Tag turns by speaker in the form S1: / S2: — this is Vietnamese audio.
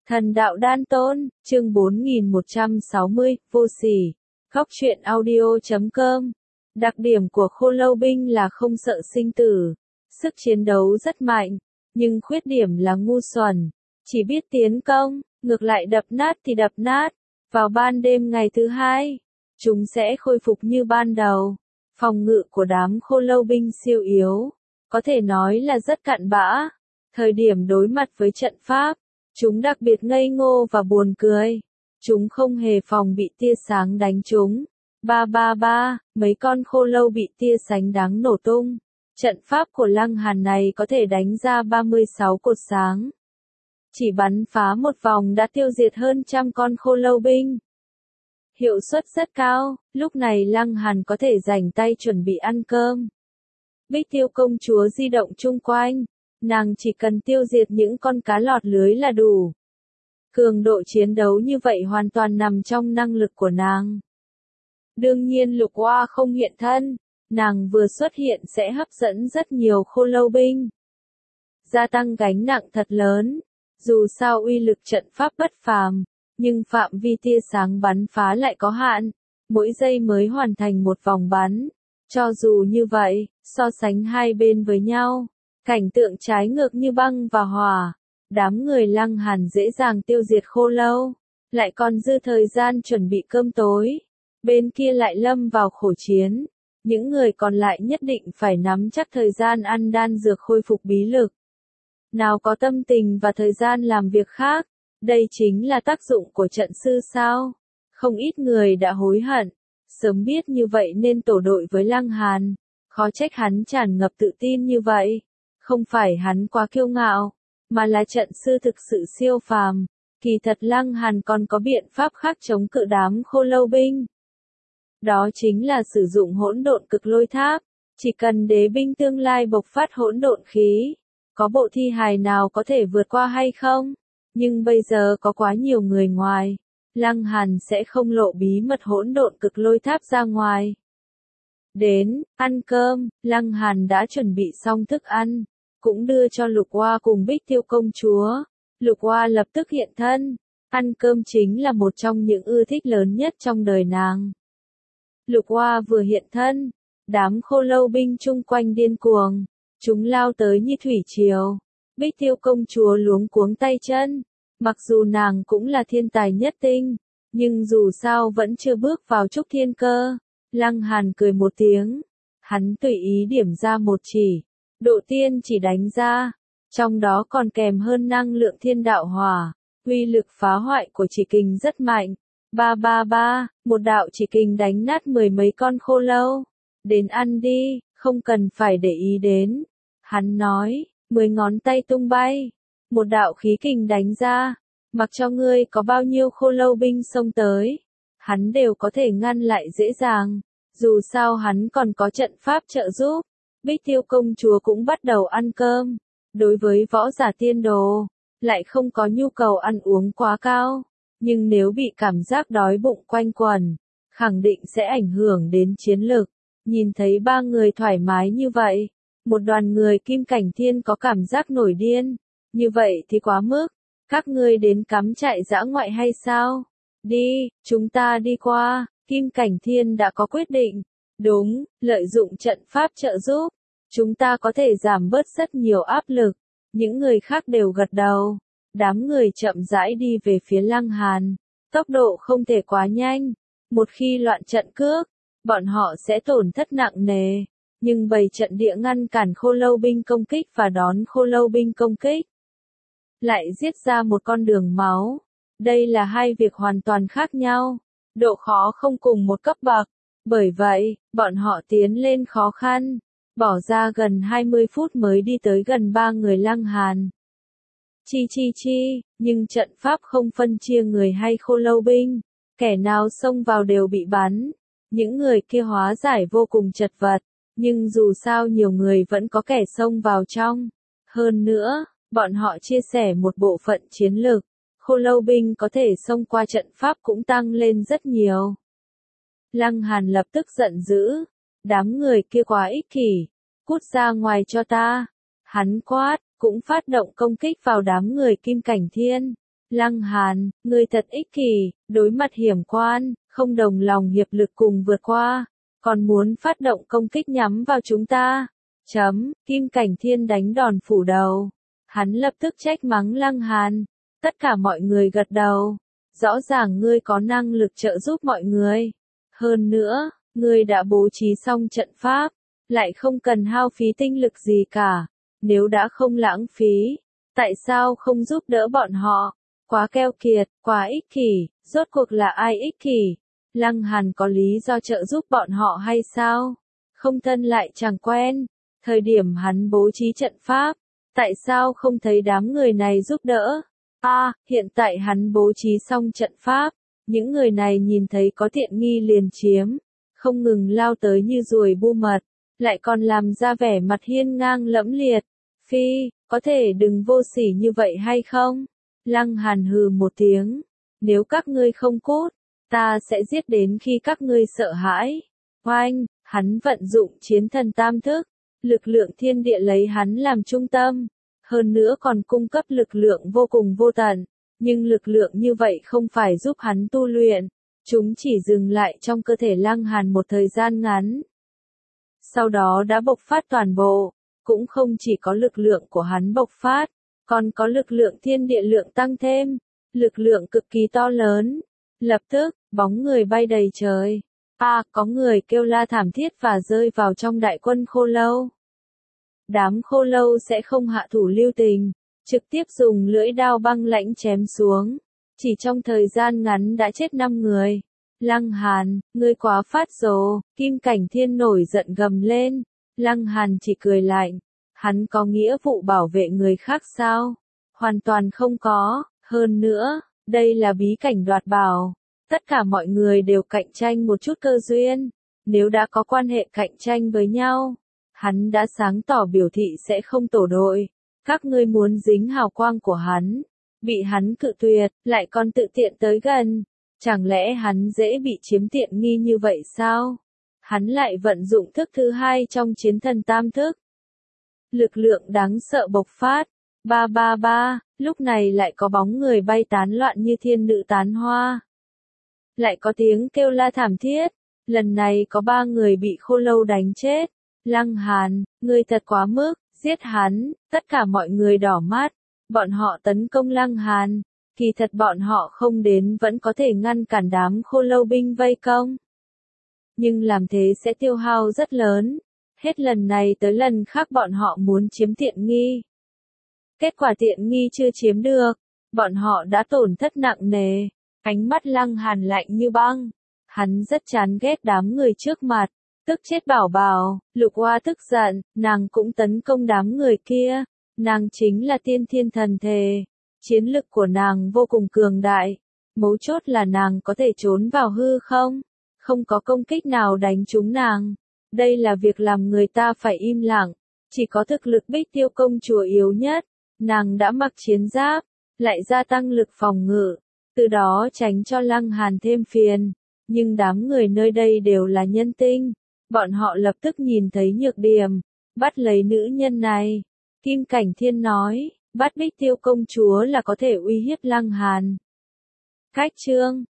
S1: Thần đạo đan tôn, chương 4160, vô sỉ. Góc truyện audio.com. Đặc điểm của khô lâu binh là không sợ sinh tử, sức chiến đấu rất mạnh, nhưng khuyết điểm là ngu xuẩn, chỉ biết tiến công, ngược lại đập nát thì đập nát. Vào ban đêm ngày thứ hai, chúng sẽ khôi phục như ban đầu. Phòng ngự của đám khô lâu binh siêu yếu, có thể nói là rất cặn bã. Thời điểm đối mặt với trận pháp, chúng đặc biệt ngây ngô và buồn cười. Chúng không hề phòng bị tia sáng đánh chúng. Mấy con khô lâu bị tia sánh đáng nổ tung. Trận pháp của Lăng Hàn này có thể đánh ra 36 cột sáng. Chỉ bắn phá một vòng đã tiêu diệt hơn 100 con khô lâu binh. Hiệu suất rất cao, lúc này Lăng Hàn có thể rảnh tay chuẩn bị ăn cơm. Bích Tiêu công chúa di động chung quanh, nàng chỉ cần tiêu diệt những con cá lọt lưới là đủ. Cường độ chiến đấu như vậy hoàn toàn nằm trong năng lực của nàng. Đương nhiên Lục Oa không hiện thân, nàng vừa xuất hiện sẽ hấp dẫn rất nhiều khô lâu binh. Gia tăng gánh nặng thật lớn, dù sao uy lực trận pháp bất phàm, nhưng phạm vi tia sáng bắn phá lại có hạn, mỗi giây mới hoàn thành một vòng bắn. Cho dù như vậy, so sánh hai bên với nhau, cảnh tượng trái ngược như băng và hỏa. Đám người Lăng Hàn dễ dàng tiêu diệt khô lâu, lại còn dư thời gian chuẩn bị cơm tối. Bên kia lại lâm vào khổ chiến, những người còn lại nhất định phải nắm chắc thời gian ăn đan dược khôi phục bí lực. Nào có tâm tình và thời gian làm việc khác, đây chính là tác dụng của trận sư sao? Không ít người đã hối hận, sớm biết như vậy nên tổ đội với Lăng Hàn, khó trách hắn tràn ngập tự tin như vậy. Không phải hắn quá kiêu ngạo, mà là trận sư thực sự siêu phàm. Kỳ thật Lăng Hàn còn có biện pháp khác chống cự đám khô lâu binh. Đó chính là sử dụng hỗn độn cực lôi tháp. Chỉ cần đế binh tương lai bộc phát hỗn độn khí, có bộ thi hài nào có thể vượt qua hay không? Nhưng bây giờ có quá nhiều người ngoài, Lăng Hàn sẽ không lộ bí mật hỗn độn cực lôi tháp ra ngoài. Đến, ăn cơm, Lăng Hàn đã chuẩn bị xong thức ăn, cũng đưa cho Lục Oa cùng Bích Tiêu công chúa. Lục Oa lập tức hiện thân, ăn cơm chính là một trong những ưa thích lớn nhất trong đời nàng. Lục Oa vừa hiện thân, đám khô lâu binh chung quanh điên cuồng, chúng lao tới như thủy triều. Bích Tiêu công chúa luống cuống tay chân, mặc dù nàng cũng là thiên tài nhất tinh, nhưng dù sao vẫn chưa bước vào trúc thiên cơ. Lăng Hàn cười một tiếng, hắn tùy ý điểm ra một chỉ, độ tiên chỉ đánh ra, trong đó còn kèm hơn năng lượng thiên đạo hỏa, uy lực phá hoại của chỉ kình rất mạnh. Một đạo chỉ kình đánh nát mười mấy con khô lâu. Đến ăn đi, không cần phải để ý đến. Hắn nói, 10 ngón tay tung bay, một đạo khí kình đánh ra, mặc cho ngươi có bao nhiêu khô lâu binh xông tới, hắn đều có thể ngăn lại dễ dàng, dù sao hắn còn có trận pháp trợ giúp. Bích Tiêu công chúa cũng bắt đầu ăn cơm, đối với võ giả tiên đồ, lại không có nhu cầu ăn uống quá cao, nhưng nếu bị cảm giác đói bụng quanh quẩn, khẳng định sẽ ảnh hưởng đến chiến lực. Nhìn thấy ba người thoải mái như vậy, một đoàn người Kim Cảnh Thiên có cảm giác nổi điên. Như vậy thì quá mức, các ngươi đến cắm trại dã ngoại hay sao? Đi, chúng ta đi qua. Kim Cảnh Thiên đã có quyết định. Đúng, lợi dụng trận pháp trợ giúp, chúng ta có thể giảm bớt rất nhiều áp lực. Những người khác đều gật đầu. Đám người chậm rãi đi về phía Lăng Hàn, tốc độ không thể quá nhanh. Một khi loạn trận cước, bọn họ sẽ tổn thất nặng nề. Nhưng bày trận địa ngăn cản khô lâu binh công kích và đón khô lâu binh công kích, lại giết ra một con đường máu. Đây là hai việc hoàn toàn khác nhau, độ khó không cùng một cấp bậc. Bởi vậy, bọn họ tiến lên khó khăn, bỏ ra gần 20 phút mới đi tới gần 3 người Lăng Hàn. Nhưng trận pháp không phân chia người hay khô lâu binh, kẻ nào xông vào đều bị bắn. Những người kia hóa giải vô cùng chật vật, nhưng dù sao nhiều người vẫn có kẻ xông vào trong. Hơn nữa, bọn họ chia sẻ một bộ phận chiến lược, khô lâu binh có thể xông qua trận pháp cũng tăng lên rất nhiều. Lăng Hàn lập tức giận dữ, đám người kia quá ích kỷ, cút ra ngoài cho ta. Hắn quát, cũng phát động công kích vào đám người Kim Cảnh Thiên. Lăng Hàn, ngươi thật ích kỷ, đối mặt hiểm quan, không đồng lòng hiệp lực cùng vượt qua, còn muốn phát động công kích nhắm vào chúng ta. Kim Cảnh Thiên đánh đòn phủ đầu. Hắn lập tức trách mắng Lăng Hàn. Tất cả mọi người gật đầu. Rõ ràng ngươi có năng lực trợ giúp mọi người. Hơn nữa, ngươi đã bố trí xong trận pháp, lại không cần hao phí tinh lực gì cả. Nếu đã không lãng phí, tại sao không giúp đỡ bọn họ? Quá keo kiệt, quá ích kỷ, rốt cuộc là ai ích kỷ? Lăng Hàn có lý do trợ giúp bọn họ hay sao? Không thân lại chẳng quen. Thời điểm hắn bố trí trận pháp, tại sao không thấy đám người này giúp đỡ? Hiện tại hắn bố trí xong trận pháp, những người này nhìn thấy có tiện nghi liền chiếm, không ngừng lao tới như ruồi bu mật, lại còn làm ra vẻ mặt hiên ngang lẫm liệt. Phi, có thể đừng vô sỉ như vậy hay không? Lăng Hàn hừ một tiếng, nếu các ngươi không cút, ta sẽ giết đến khi các ngươi sợ hãi. Oanh, hắn vận dụng chiến thần tam thức, lực lượng thiên địa lấy hắn làm trung tâm, hơn nữa còn cung cấp lực lượng vô cùng vô tận, nhưng lực lượng như vậy không phải giúp hắn tu luyện, chúng chỉ dừng lại trong cơ thể Lăng Hàn một thời gian ngắn. Sau đó đã bộc phát toàn bộ, cũng không chỉ có lực lượng của hắn bộc phát, còn có lực lượng thiên địa lượng tăng thêm, lực lượng cực kỳ to lớn. Lập tức, bóng người bay đầy trời. Có người kêu la thảm thiết và rơi vào trong đại quân Khô Lâu. Đám Khô Lâu sẽ không hạ thủ lưu tình, trực tiếp dùng lưỡi đao băng lãnh chém xuống. Chỉ trong thời gian ngắn đã chết 5 người. Lăng Hàn, ngươi quá phát rồ, Kim Cảnh Thiên nổi giận gầm lên. Lăng Hàn chỉ cười lạnh. Hắn có nghĩa vụ bảo vệ người khác sao? Hoàn toàn không có. Hơn nữa, đây là bí cảnh đoạt bảo. Tất cả mọi người đều cạnh tranh một chút cơ duyên. Nếu đã có quan hệ cạnh tranh với nhau, hắn đã sáng tỏ biểu thị sẽ không tổ đội. Các ngươi muốn dính hào quang của hắn, bị hắn cự tuyệt, lại còn tự tiện tới gần. Chẳng lẽ hắn dễ bị chiếm tiện nghi như vậy sao? Hắn lại vận dụng thức thứ hai trong chiến thần tam thức. Lực lượng đáng sợ bộc phát. Lúc này lại có bóng người bay tán loạn như thiên nữ tán hoa. Lại có tiếng kêu la thảm thiết. Lần này có 3 người bị Khô Lâu đánh chết. Lăng Hàn, ngươi thật quá mức, giết hắn. Tất cả mọi người đỏ mắt. Bọn họ tấn công Lăng Hàn. Kỳ thật bọn họ không đến vẫn có thể ngăn cản đám Khô Lâu binh vây công. Nhưng làm thế sẽ tiêu hao rất lớn. Hết lần này tới lần khác bọn họ muốn chiếm tiện nghi. Kết quả tiện nghi chưa chiếm được. Bọn họ đã tổn thất nặng nề. Ánh mắt Lăng Hàn lạnh như băng. Hắn rất chán ghét đám người trước mặt. Tức chết Bảo Bảo. Lục Hoa tức giận, nàng cũng tấn công đám người kia. Nàng chính là tiên thiên thần thể. Chiến lực của nàng vô cùng cường đại. Mấu chốt là nàng có thể trốn vào hư không? Không có công kích nào đánh trúng nàng. Đây là việc làm người ta phải im lặng. Chỉ có thực lực Bích Tiêu công chúa yếu nhất. Nàng đã mặc chiến giáp, lại gia tăng lực phòng ngự. Từ đó tránh cho Lăng Hàn thêm phiền. Nhưng đám người nơi đây đều là nhân tinh. Bọn họ lập tức nhìn thấy nhược điểm. Bắt lấy nữ nhân này. Kim Cảnh Thiên nói, bắt Bích Tiêu công chúa là có thể uy hiếp Lăng Hàn. Cách chương